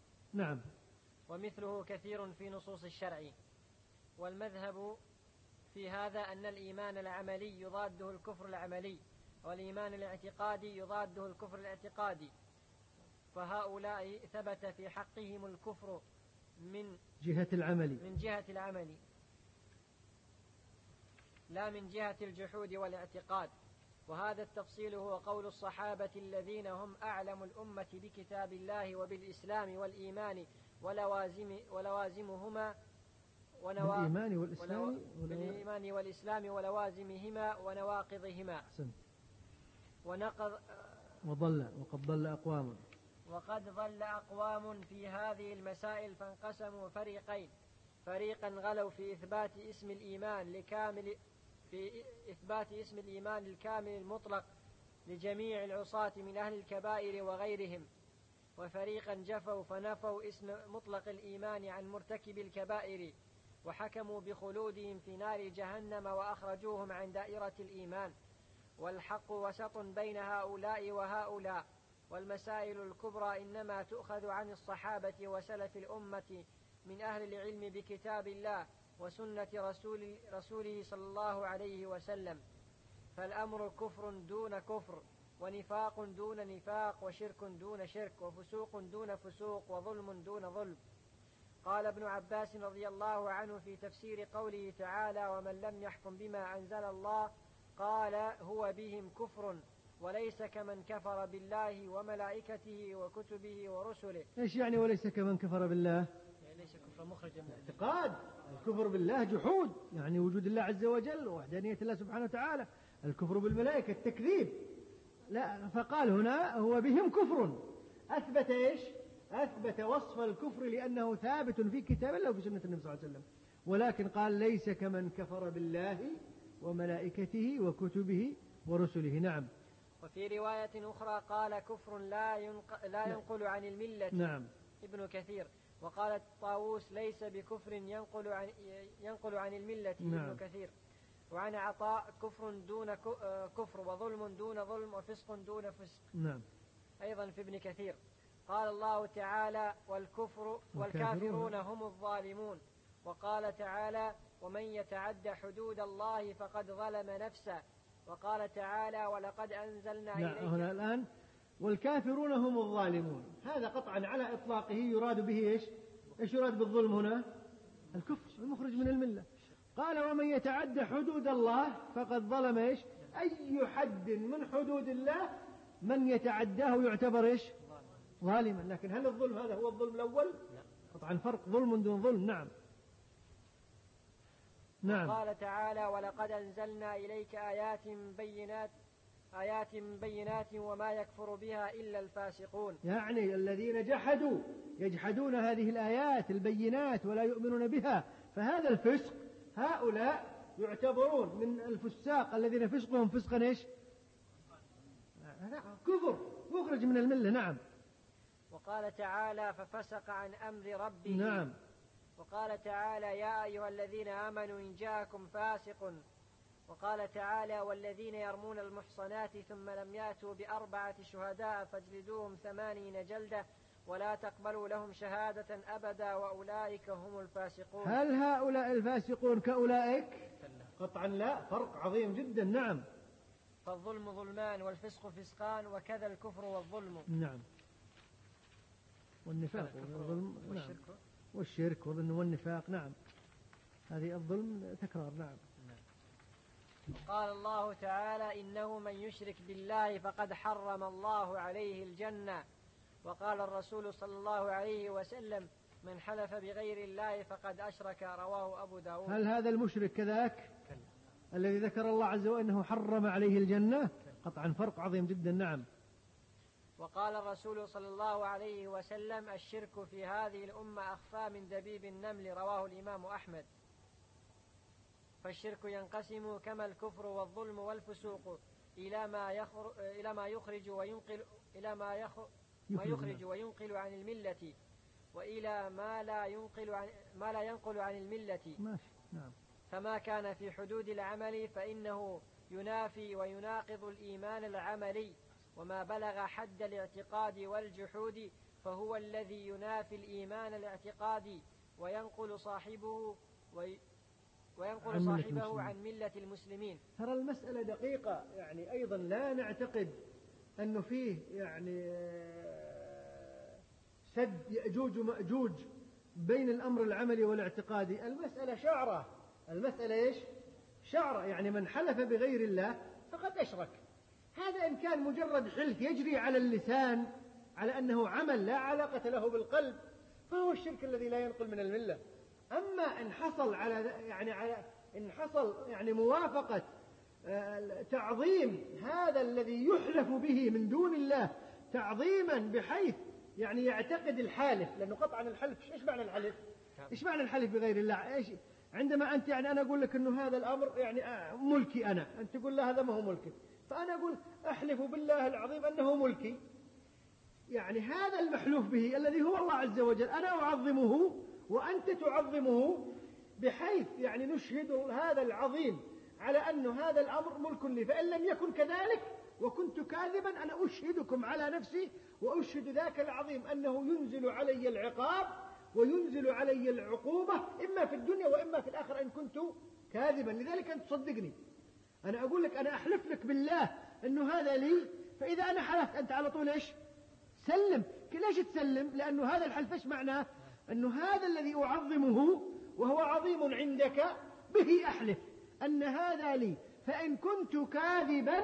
نعم. ومثله كثير في نصوص الشرع. والمذهب في هذا أن الإيمان العملي يضاده الكفر العملي، والإيمان الاعتقادي يضاده الكفر الاعتقادي، فهؤلاء ثبت في حقهم الكفر من جهة العمل من جهة العمل لا من جهة الجحود والاعتقاد. وهذا التفصيل هو قول الصحابة الذين هم أعلم الأمة بكتاب الله وبالإسلام والإيمان ولوازم ولوازمهما ونوا... بالإيمان والإسلام ونوا... بالإيمان والإسلام ولوازمهما ونواقضهما. أحسنت. ونقض وضل وقد ضل أقوام وقد ضل أقوام في هذه المسائل فانقسموا فريقين: فريقا غلوا في إثبات اسم الإيمان لكامل في إثبات اسم الإيمان الكامل المطلق لجميع العصاة من أهل الكبائر وغيرهم، وفريقا جفوا فنفوا اسم مطلق الإيمان عن مرتكب الكبائر وحكموا بخلودهم في نار جهنم وأخرجوهم عن دائرة الإيمان. والحق وسط بين هؤلاء وهؤلاء، والمسائل الكبرى إنما تؤخذ عن الصحابة وسلف الأمة من أهل العلم بكتاب الله وسنة رسول رسوله صلى الله عليه وسلم، فالأمر كفر دون كفر، ونفاق دون نفاق، وشرك دون شرك، وفسوق دون فسوق، وظلم دون ظلم. قال ابن عباس رضي الله عنه في تفسير قوله تعالى: ومن لم يحكم بما أنزل الله قال هو بهم كفر وليس كمن كفر بالله وملائكته وكتبه ورسله. إيش يعني وليس كمن كفر بالله؟ يعني ليس كفر مخرج من الاعتقاد. الكفر بالله جحود، يعني وجود الله عز وجل ووحدانية الله سبحانه وتعالى. الكفر بالملائكة التكذيب. لا، فقال هنا هو بهم كفر، أثبت إيش؟ أثبت وصف الكفر لأنه ثابت في كتاب الله وفي سنة النبي صلى الله عليه وسلم، ولكن قال ليس كمن كفر بالله وملائكته وكتبه ورسله. نعم. وفي رواية أخرى قال كفر لا, ينق... لا ينقل عن الملة. نعم. ابن كثير. وقال طاووس ليس بكفر ينقل عن, ينقل عن الملة. نعم. ابن كثير. وعن عطاء كفر دون كفر وظلم دون ظلم وفسق دون فسق. نعم. أيضا في ابن كثير. قال الله تعالى والكفر والكافرون هم الظالمون. وقال تعالى ومن يتعد حدود الله فقد ظلم نفسه. وقال تعالى ولقد أنزلنا إليك. هنا الآن والكافرون هم الظالمون، هذا قطعا على إطلاقه يراد به إيش؟ إيش يراد بالظلم هنا؟ الكفر المخرج من الملة. قال ومن يتعد حدود الله فقد ظلم إيش؟ أي حد من حدود الله من يتعداه يعتبر إيش؟ ظالما. لكن هل الظلم هذا هو الظلم الأول؟ قطعا فرق، ظلم دون ظلم. نعم. نعم. قال تعالى ولقد أنزلنا إليك آيات بينات آيات بينات وما يكفر بها إلا الفاسقون. يعني الذين جحدوا يجحدون هذه الآيات البينات ولا يؤمنون بها، فهذا الفسق هؤلاء يعتبرون من الفساق الذين فسقهم فسقا إيش؟ كفر مخرج من الملة. نعم. وقال تعالى ففسق عن أمر ربه. نعم. وقال تعالى يا أيها الذين آمنوا إن جاءكم فاسق. وقال تعالى والذين يرمون المحصنات ثم لم يأتوا بأربعة شهداء فاجلدوهم ثمانين جلدة ولا تقبلوا لهم شهادة أبدا وأولئك هم الفاسقون. هل هؤلاء الفاسقون كأولئك؟ قطعا لا، فرق عظيم جدا. نعم. فالظلم ظلمان والفسق فسقان وكذا الكفر والظلم. نعم. والنفاق والظلم. والشرك. نعم. والشرك والنفاق. نعم. هذه الظلم تكرار. نعم. قال الله تعالى إنه من يشرك بالله فقد حرم الله عليه الجنة. وقال الرسول صلى الله عليه وسلم من حلف بغير الله فقد أشرك. رواه أبو داود. هل هذا المشرك كذاك الذي ذكر الله عز وجل أنه حرم عليه الجنة؟ قطعا فرق عظيم جدا. نعم. وقال الرسول صلى الله عليه وسلم الشرك في هذه الأمة أخفى من دبيب النمل. رواه الإمام أحمد. فالشرك ينقسم كما الكفر والظلم والفسوق إلى ما يخرج إلى ما يخرج وينقل إلى ما يخرج ما يخرج وينقل عن الملة وإلى ما لا ينقل عن ما لا ينقل عن الملة. ماشي. نعم. فما كان في حدود العمل فإنه ينافي ويناقض الإيمان العملي، وما بلغ حد الاعتقاد والجحود فهو الذي ينافي الإيمان الاعتقادي وينقل صاحبه وي وينقل عن ملة صاحبه المسلمين. عن ملة المسلمين. ترى المسألة دقيقة، يعني أيضا لا نعتقد أنه فيه يعني سد يأجوج ومأجوج بين الأمر العملي والاعتقادي. المسألة شعرة، المسألة إيش؟ شعرة، يعني من حلف بغير الله فقد أشرك. هذا إن كان مجرد حلف يجري على اللسان على أنه عمل لا علاقة له بالقلب فهو الشرك الذي لا ينقل من الملة. أما إن حصل على يعني على إن حصل يعني موافقة تعظيم هذا الذي يحلف به من دون الله تعظيما بحيث يعني يعتقد الحالف، لأنه قطعا الحلف إيش معنى الحلف؟ إيش معنى الحلف بغير الله؟ إيش عندما أنت يعني أنا أقول لك إنه هذا الأمر يعني ملكي أنا، أنت تقول لا هذا ما هو ملكي، فأنا أقول أحلف بالله العظيم أنه ملكي. يعني هذا المحلوف به الذي هو الله عز وجل أنا أعظمه وأنت تعظمه بحيث يعني نشهد هذا العظيم على أن هذا الأمر ملك لي، فإن لم يكن كذلك وكنت كاذبا أنا أشهدكم على نفسي وأشهد ذاك العظيم أنه ينزل علي العقاب وينزل علي العقوبة إما في الدنيا وإما في الآخرة إن كنت كاذبا. لذلك أنت تصدقني، أنا أقول لك أنا أحلف لك بالله أنه هذا لي، فإذا أنا حلفت أنت على طول إيش؟ سلم. ليش تسلم؟ لأنه هذا الحلف إيش معناه؟ أنه هذا الذي أعظمه وهو عظيم عندك به أحلف أن هذا لي، فإن كنت كاذبا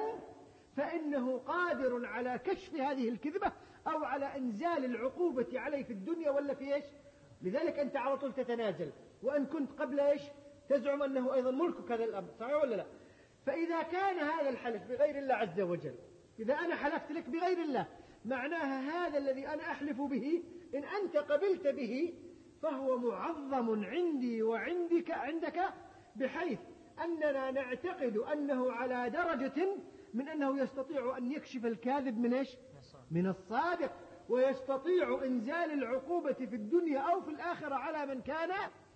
فإنه قادر على كشف هذه الكذبة أو على إنزال العقوبة عليه في الدنيا ولا في إيش. لذلك أنت على طول تتنازل، وأن كنت قبل إيش تزعم أنه أيضا ملكك هذا الأمر، صحيح ولا لا؟ فإذا كان هذا الحلف بغير الله عز وجل، إذا أنا حلفت لك بغير الله معناها هذا الذي أنا أحلف به إن أنت قبلت به فهو معظم عندي وعندك عندك بحيث أننا نعتقد أنه على درجة من أنه يستطيع أن يكشف الكاذب من إيش؟ من الصادق، ويستطيع إنزال العقوبة في الدنيا أو في الآخرة على من كان.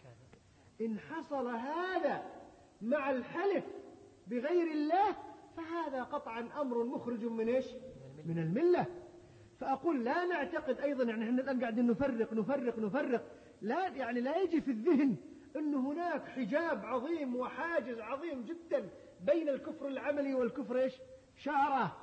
إن حصل هذا مع الحلف بغير الله فهذا قطعا أمر مخرج من إيش؟ من الملة. فأقول لا نعتقد أيضا، يعني احنا الآن قاعدين نفرق نفرق نفرق لا يعني لا يجي في الذهن أن هناك حجاب عظيم وحاجز عظيم جدا بين الكفر العملي والكفر إيش؟ شعرة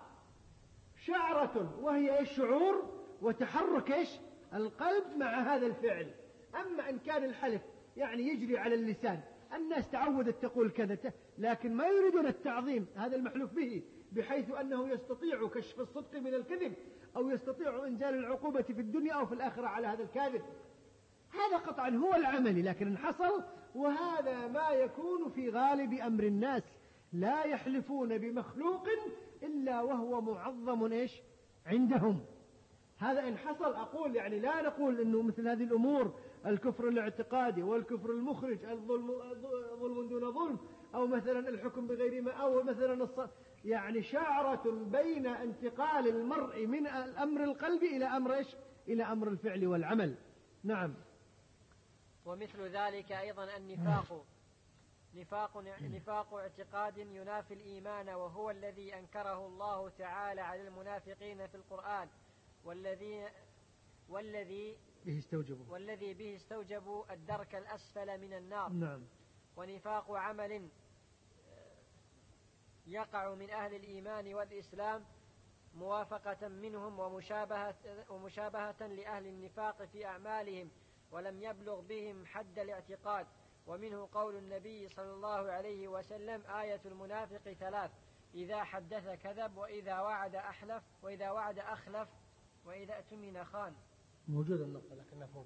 شعرة وهي إيش؟ شعور وتحرك إيش؟ القلب مع هذا الفعل. أما إن كان الحلف يعني يجري على اللسان، الناس تعودت تقول كذا لكن ما يريدون التعظيم هذا المحلوف به بحيث أنه يستطيع كشف الصدق من الكذب أو يستطيع إنزال العقوبة في الدنيا أو في الآخرة على هذا الكاذب، هذا قطعا هو العمل. لكن إن حصل، وهذا ما يكون في غالب أمر الناس، لا يحلفون بمخلوق إلا وهو معظم إيش؟ عندهم. هذا إن حصل أقول يعني لا نقول أنه مثل هذه الأمور الكفر الاعتقادي والكفر المخرج الظلم ظلم دون ظلم أو مثلا الحكم بغير ما أو مثلا الص... يعني شعرة بين انتقال المرء من الأمر القلبي إلى أمر إيش؟ إلى أمر الفعل والعمل. نعم. ومثل ذلك أيضا النفاق نفاق نفاق اعتقاد ينافي الإيمان، وهو الذي أنكره الله تعالى على المنافقين في القرآن، والذي والذي به استوجبوا والذي به استوجبوا الدرك الأسفل من النار. نعم. ونفاق عمل يقع من أهل الإيمان والإسلام موافقة منهم ومشابهة, ومشابهة لأهل النفاق في أعمالهم ولم يبلغ بهم حد الاعتقاد. ومنه قول النبي صلى الله عليه وسلم: آية المنافق ثلاث: إذا حدث كذب، وإذا وعد أحلف، وإذا وعد أخلف، وإذا اؤتمن خان. موجودة النقطة لكنها فوق.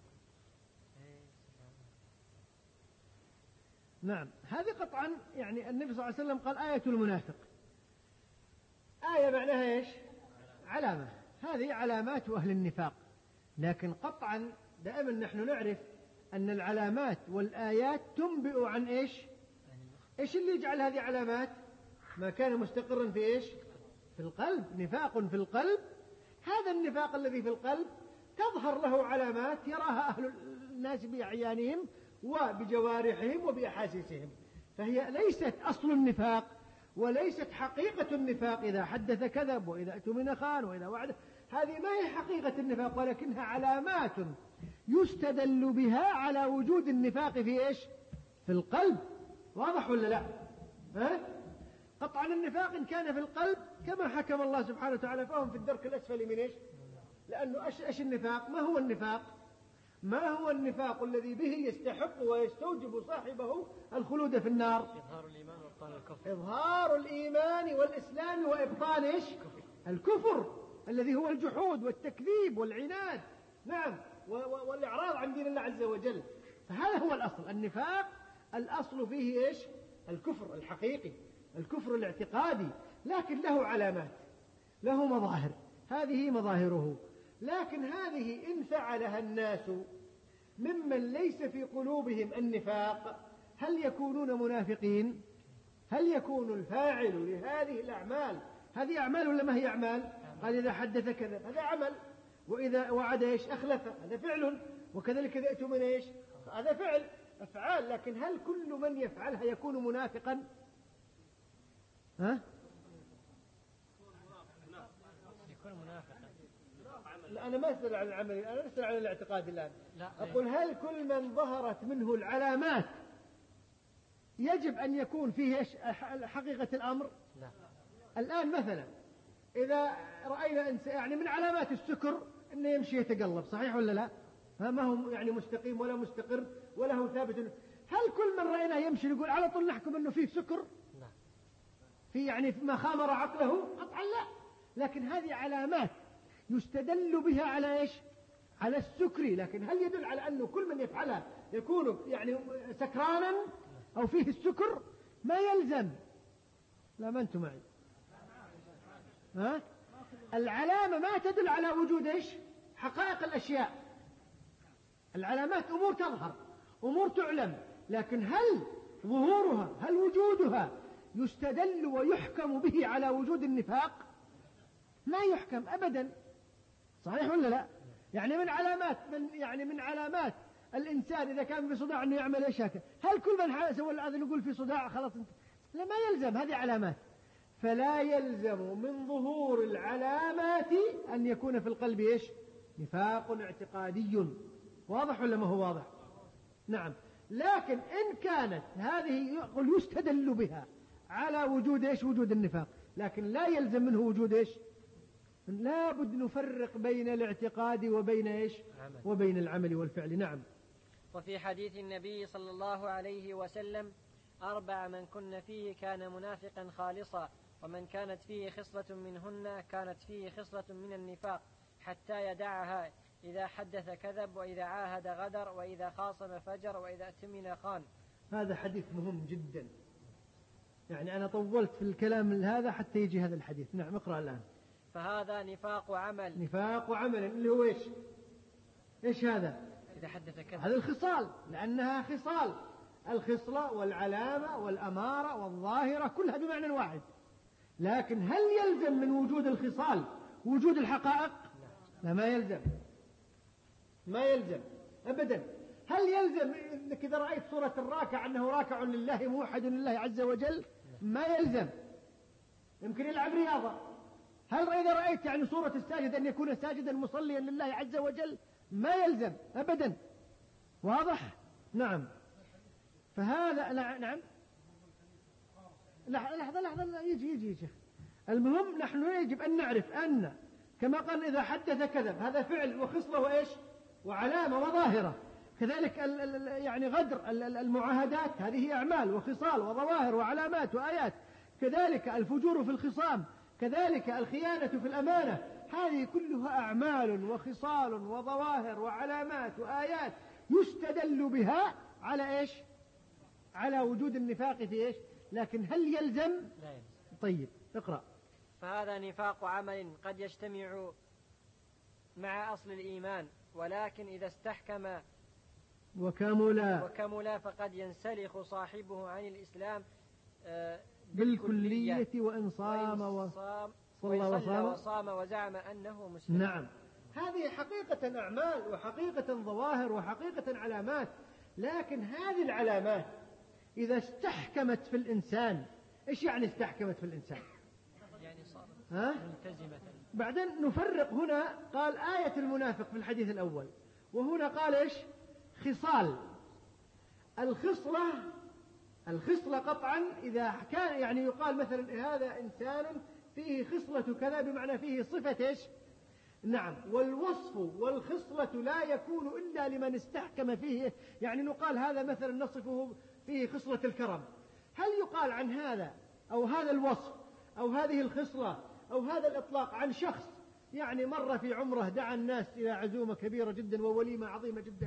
نعم. هذه قطعا يعني النبي صلى الله عليه وسلم قال آية المنافق. آية معناها إيش؟ علامة. هذه علامات أهل النفاق. لكن قطعا دائما نحن نعرف أن العلامات والآيات تنبئ عن إيش؟ إيش اللي يجعل هذه علامات؟ ما كان مستقرا في إيش؟ في القلب. نفاق في القلب. هذا النفاق الذي في القلب تظهر له علامات يراها أهل الناس بأعيانهم وبجوارحهم وبأحاسيسهم، فهي ليست أصل النفاق وليست حقيقة النفاق. إذا حدث كذب، وإذا اؤتمن خان، وإذا وعد، هذه ما هي حقيقة النفاق، ولكنها علامات يستدل بها على وجود النفاق في إيش؟ في القلب. واضح ولا لا؟ ها؟ قطعا النفاق إن كان في القلب كما حكم الله سبحانه وتعالى فهم في الدرك الأسفل من إيش؟ لأنه أش, أش النفاق؟ ما هو النفاق؟ ما هو النفاق الذي به يستحق ويستوجب صاحبه الخلود في النار؟ إظهار الإيمان وإبطال الكفر. إظهار الإيمان والإسلام وإبطال إيش؟ الكفر الذي هو الجحود والتكذيب والعناد، نعم، والإعراض عن دين الله عز وجل. فهذا هو الأصل. النفاق الأصل فيه إيش؟ الكفر الحقيقي، الكفر الاعتقادي، لكن له علامات، له مظاهر، هذه مظاهره. لكن هذه إن فعلها الناس ممن ليس في قلوبهم النفاق هل يكونون منافقين؟ هل يكون الفاعل لهذه الأعمال هذه أعمال ولا ما هي أعمال؟ قال إذا حدث كذب، هذا عمل، وإذا وعد إيش؟ أخلف، هذا فعل، وكذلك إذا أتوا من إيش؟ هذا فعل، أفعال. لكن هل كل من يفعلها يكون منافقا؟ ها؟ يكون منافقا. لا، أنا ما أسأل عن العمل، أنا أسأل عن الاعتقاد الآن. أقول هل كل من ظهرت منه العلامات يجب أن يكون فيه إيش حقيقة الأمر؟ لا. الآن مثلا إذا رأينا إنسان يعني من علامات السكر إنه يمشي يتقلب، صحيح ولا لا؟ ما هو يعني مستقيم ولا مستقر ولا هو ثابت. هل كل من رأيناه يمشي نقول على طول نحكم إنه فيه سكر؟ لا. في يعني ما خامر عقله؟ قطعا لا. لكن هذه علامات يستدل بها على إيش؟ على السكر. لكن هل يدل على أنه كل من يفعلها يكون يعني سكرانا أو فيه السكر؟ ما يلزم. لا، ما أنتم معي. ها؟ العلامة ما تدل على وجود إيش؟ حقائق الأشياء. العلامات أمور تظهر، أمور تعلم، لكن هل ظهورها، هل وجودها يستدل ويحكم به على وجود النفاق؟ ما يحكم أبدا، صحيح ولا لا؟ يعني من علامات من يعني من علامات الإنسان إذا كان في صداع أنه يعمل إيش هكذا. هل كل من سوى هذا يقول في صداع خلاص؟ لا، ما يلزم، هذه علامات. فلا يلزم من ظهور العلامات أن يكون في القلب إيش؟ نفاق اعتقادي. واضح ولا ما هو واضح؟ نعم. لكن إن كانت هذه يقول يستدل بها على وجود إيش؟ وجود النفاق، لكن لا يلزم منه وجود إيش؟ لا بد نفرق بين الاعتقاد وبين إيش؟ عمل. وبين العمل والفعل. نعم. وفي حديث النبي صلى الله عليه وسلم: أربع من كن فيه كان منافقا خالصا، ومن كانت فيه خصلة منهن كانت فيه خصلة من النفاق حتى يدعها: إذا حدث كذب، وإذا عاهد غدر، وإذا خاصم فجر، وإذا اؤتمن خان. هذا حديث مهم جدا، يعني أنا طولت في الكلام هذا حتى يجي هذا الحديث. نعم، اقرأ الآن. فهذا نفاق عمل. نفاق عمل اللي هو إيش؟ إيش هذا؟ إذا حدث كذب. هذا الخصال، لأنها خصال، الخصلة والعلامة والأمارة والظاهرة كلها بمعنى واحد. لكن هل يلزم من وجود الخصال وجود الحقائق؟ لا، ما يلزم، ما يلزم أبدا. هل يلزم أنك إذا رأيت صورة الراكع أنه راكع لله موحد لله عز وجل؟ ما يلزم، يمكن يلعب رياضة. هل إذا رأيت يعني صورة الساجد أن يكون ساجدا مصليا لله عز وجل؟ ما يلزم أبدا. واضح؟ نعم. فهذا نعم. لحظة لحظة يجي يجي يجي. المهم نحن يجب أن نعرف أن كما قال إذا حدث كذب، هذا فعل وخصلة وإيش؟ وعلامة وظاهرة. كذلك يعني غدر المعاهدات هذه أعمال وخصال وظواهر وعلامات وآيات. كذلك الفجور في الخصام، كذلك الخيانة في الأمانة، هذه كلها أعمال وخصال وظواهر وعلامات وآيات يستدل بها على إيش؟ على وجود النفاق في إيش؟ لكن هل يلزم؟ لا يلزم. طيب اقرأ. فهذا نفاق عمل قد يجتمع مع أصل الإيمان، ولكن إذا استحكم وكملا وكملا فقد ينسلخ صاحبه عن الإسلام بالكلية وإن صام وصام وصام وزعم أنه مسلم. نعم. هذه حقيقة أعمال وحقيقة ظواهر وحقيقة علامات. لكن هذه العلامات إذا استحكمت في الإنسان، إيش يعني استحكمت في الإنسان؟ يعني صارت ملتزمة. بعدين نفرق هنا، قال آية المنافق في الحديث الخصلة قطعا إذا كان يعني يقال مثلا هذا إنسان فيه خصلة كذا بمعنى فيه صفة إيش؟ نعم. والوصف والخصلة لا يكون إلا لمن استحكم فيه، يعني نقال هذا مثلا نصفه فيه خصلة الكرم، هل يقال عن هذا أو هذا الوصف أو هذه الخصلة أو هذا الإطلاق عن شخص يعني مر في عمره دعا الناس إلى عزومة كبيرة جدا ووليمة عظيمة جدا،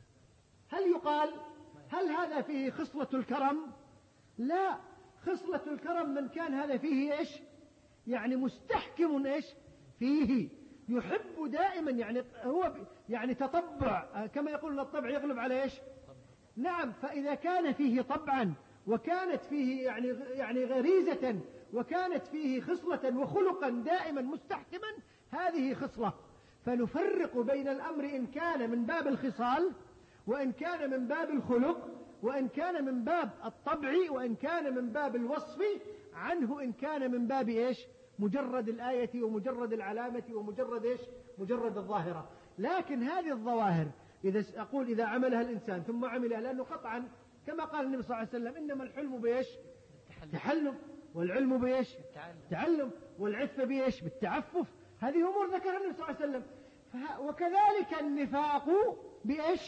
هل يقال هل هذا فيه خصلة الكرم؟ لا، خصلة الكرم من كان هذا فيه إيش؟ يعني مستحكم إيش؟ فيه يحب دائما، يعني هو يعني تطبع كما يقولون الطبع يغلب على إيش؟ نعم. فإذا كان فيه طبعا وكانت فيه يعني يعني غريزة وكانت فيه خصلة وخلقا دائما مستحكما، هذه خصلة. فنفرق بين الأمر إن كان من باب الخصال وإن كان من باب الخلق وإن كان من باب الطبع وإن كان من باب الوصف عنه إن كان من باب إيش؟ مجرد الآية ومجرد العلامة ومجرد إيش؟ مجرد الظاهرة. لكن هذه الظواهر إذا أقول إذا عملها الإنسان ثم عملها، لأنه قطعا كما قال النبي صلى الله عليه وسلم إنما الحلم بإيش؟ التحلم، والعلم بإيش؟ التعلم، والعفة بإيش؟ بالتعفف. هذه أمور ذكرها النبي صلى الله عليه وسلم. وكذلك النفاق بإيش؟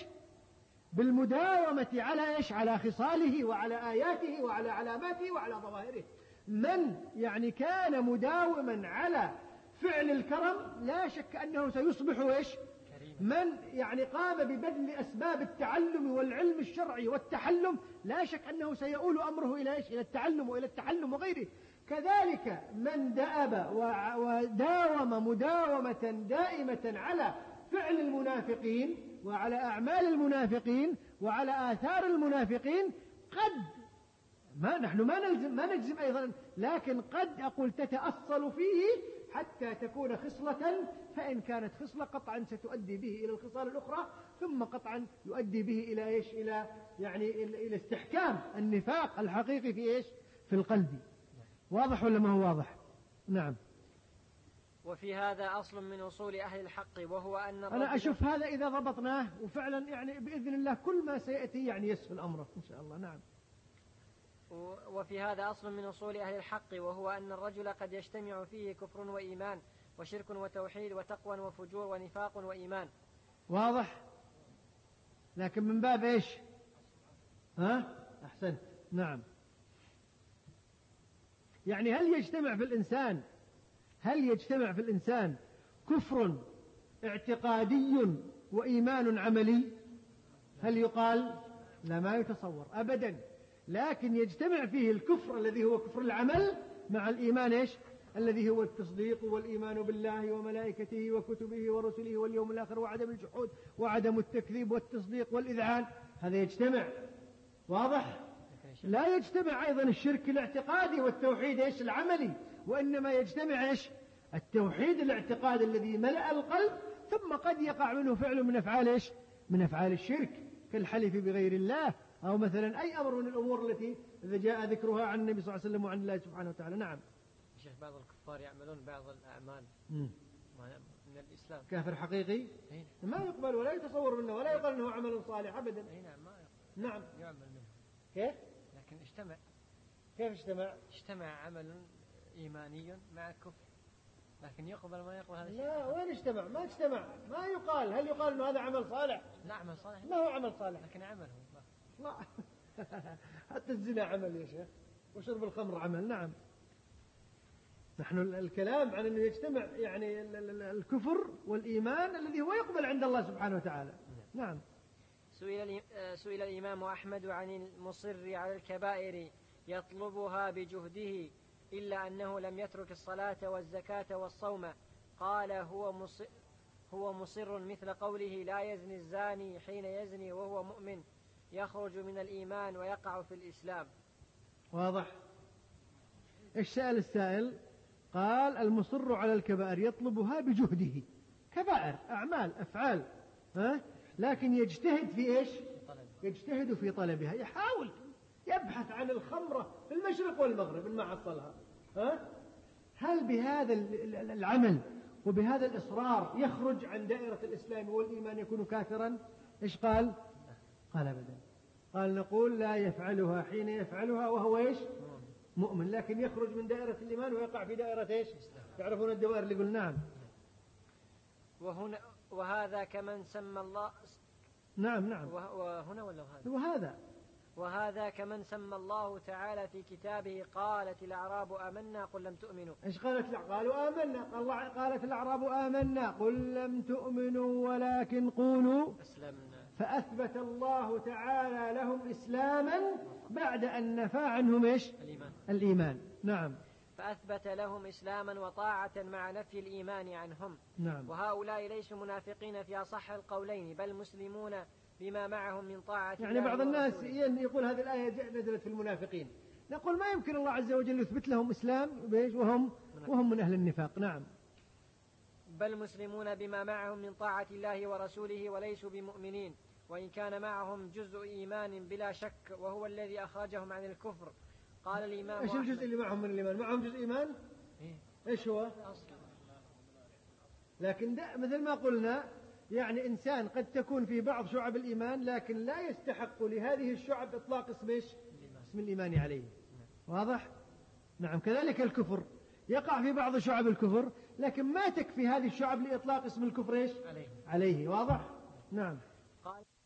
بالمداومة على إيش؟ على خصاله وعلى آياته وعلى علاماته وعلى ظواهره. من يعني كان مداوما على فعل الكرم لا شك أنه سيصبح إيش؟ من يعني قام ببذل أسباب التعلم والعلم الشرعي والتحلم لا شك أنه سيؤول أمره إلى إيش؟ إلى التعلم وإلى التحلم وغيره. كذلك من دأب وداوم مداومة دائمة على فعل المنافقين وعلى أعمال المنافقين وعلى آثار المنافقين قد ما نحن ما نلزم ما نجزم أيضا، لكن قد أقول تتأصل فيه حتى تكون خصلة، فإن كانت خصلة قطعا ستؤدي به إلى الخصال الأخرى، ثم قطعا يؤدي به إلى إيش؟ إلى يعني إلى استحكام النفاق الحقيقي في إيش؟ في القلب. واضح ولا ما هو واضح؟ نعم. وفي هذا أصل من أصول أهل الحق، وهو أن أنا أشوف هذا إذا ضبطناه وفعلا يعني بإذن الله كل ما سيأتي يعني يسهل أمره إن شاء الله. نعم. وفي هذا أصل من أصول أهل الحق، وهو أن الرجل قد يجتمع فيه كفر وإيمان وشرك وتوحيد وتقوى وفجور ونفاق وإيمان. واضح؟ لكن من باب إيش؟ ها؟ أحسنت. نعم. يعني هل يجتمع في الإنسان هل يجتمع في الإنسان كفر اعتقادي وإيمان عملي؟ هل يقال؟ لا، ما يتصور أبدا. لكن يجتمع فيه الكفر الذي هو كفر العمل مع الإيمان إيش؟ الذي هو التصديق والإيمان بالله وملائكته وكتبه ورسله واليوم الآخر وعدم الجحود وعدم التكذيب والتصديق والإذعان، هذا يجتمع. واضح؟ لا يجتمع أيضا الشرك الاعتقادي والتوحيد إيش؟ العملي، وإنما يجتمع إيش؟ التوحيد الاعتقاد الذي ملأ القلب، ثم قد يقع منه فعل من أفعال إيش؟ من أفعال الشرك كالحلف بغير الله، أو مثلا أي أمر من الأمور التي إذا جاء ذكرها عن النبي صلى الله عليه وسلم وعن الله سبحانه وتعالى. نعم. شيخ، بعض الكفار يعملون بعض الأعمال من الإسلام. كافر حقيقي ما يقبل ولا يتصور منه ولا يقال أنه عمل صالح أبدا. نعم ما يقبل. نعم يعمل منه. كيف؟ لكن اجتمع. كيف اجتمع؟ اجتمع عمل إيماني مع كفر، لكن يقبل ما يقبل هذا الشيء. لا، وين اجتمع؟ ما اجتمع. ما يقال. هل يقال أنه هذا عمل صالح؟ لا، عمل صالح. ما هو عمل صالح، لكن عمله لا. حتى الزنا عمل يا شيخ، وشرب الخمر عمل. نعم. نحن الكلام عن أنه يجتمع يعني الكفر والإيمان الذي هو يقبل عند الله سبحانه وتعالى. نعم. سئل سئل الإمام أحمد عن المصر على الكبائر يطلبها بجهده إلا أنه لم يترك الصلاة والزكاة والصوم، قال هو مصر, هو مصر مثل قوله لا يزني الزاني حين يزني وهو مؤمن يخرج من الإيمان ويقع في الإسلام. واضح؟ إيش سأل السائل؟ قال المصر على الكبائر يطلبها بجهده، كبائر أعمال أفعال، ها؟ لكن يجتهد في إيش؟ يجتهد في طلبها، يحاول يبحث عن الخمرة في المشرق والمغرب ما حصلها، ها؟ هل بهذا العمل وبهذا الإصرار يخرج عن دائرة الإسلام والإيمان يكون كافرا؟ إيش قال؟ قال أبدا. قال نقول لا يفعلها حين يفعلها وهو إيش مؤمن، لكن يخرج من دائرة الإيمان ويقع في دائرة إيش تعرفون الدوائر اللي قلنا. نعم. وهنا وهذا كمن سمى الله. نعم نعم. وهنا ولا وهذا؟ وهذا وهذا كمن سمى الله تعالى في كتابه قالت الأعراب آمنا قل لم تؤمنوا. إيش قالت؟ قالوا آمنا. الله قالت الأعراب آمنا قل لم تؤمنوا ولكن قولوا أسلمنا. فأثبت الله تعالى لهم إسلاما بعد أن نفى عنهم إيش الإيمان. الإيمان. نعم. فأثبت لهم إسلاما وطاعة مع نفي الإيمان عنهم. نعم. وهؤلاء ليسوا منافقين في أصح القولين بل مسلمون بما معهم من طاعة يعني الله بعض الناس ورسوله. يقول هذه الآية نزلت في المنافقين، نقول ما يمكن الله عز وجل يثبت لهم إسلام وهم وهم من أهل النفاق. نعم. بل مسلمون بما معهم من طاعة الله ورسوله وليسوا بمؤمنين وإن كان معهم جزء إيمان بلا شك وهو الذي أخرجهم عن الكفر. قال الإمام إيش الجزء اللي معهم من الإيمان؟ معهم جزء إيمان؟ إيش هو؟ لكن ده مثل ما قلنا يعني إنسان قد تكون في بعض شعب الإيمان لكن لا يستحق لهذه الشعب إطلاق اسم إيش؟ اسم الإيمان عليه. واضح؟ نعم. كذلك الكفر يقع في بعض شعب الكفر لكن ما تكفي هذه الشعب لإطلاق اسم الكفر إيش؟ عليه. عليه. واضح؟ نعم. قال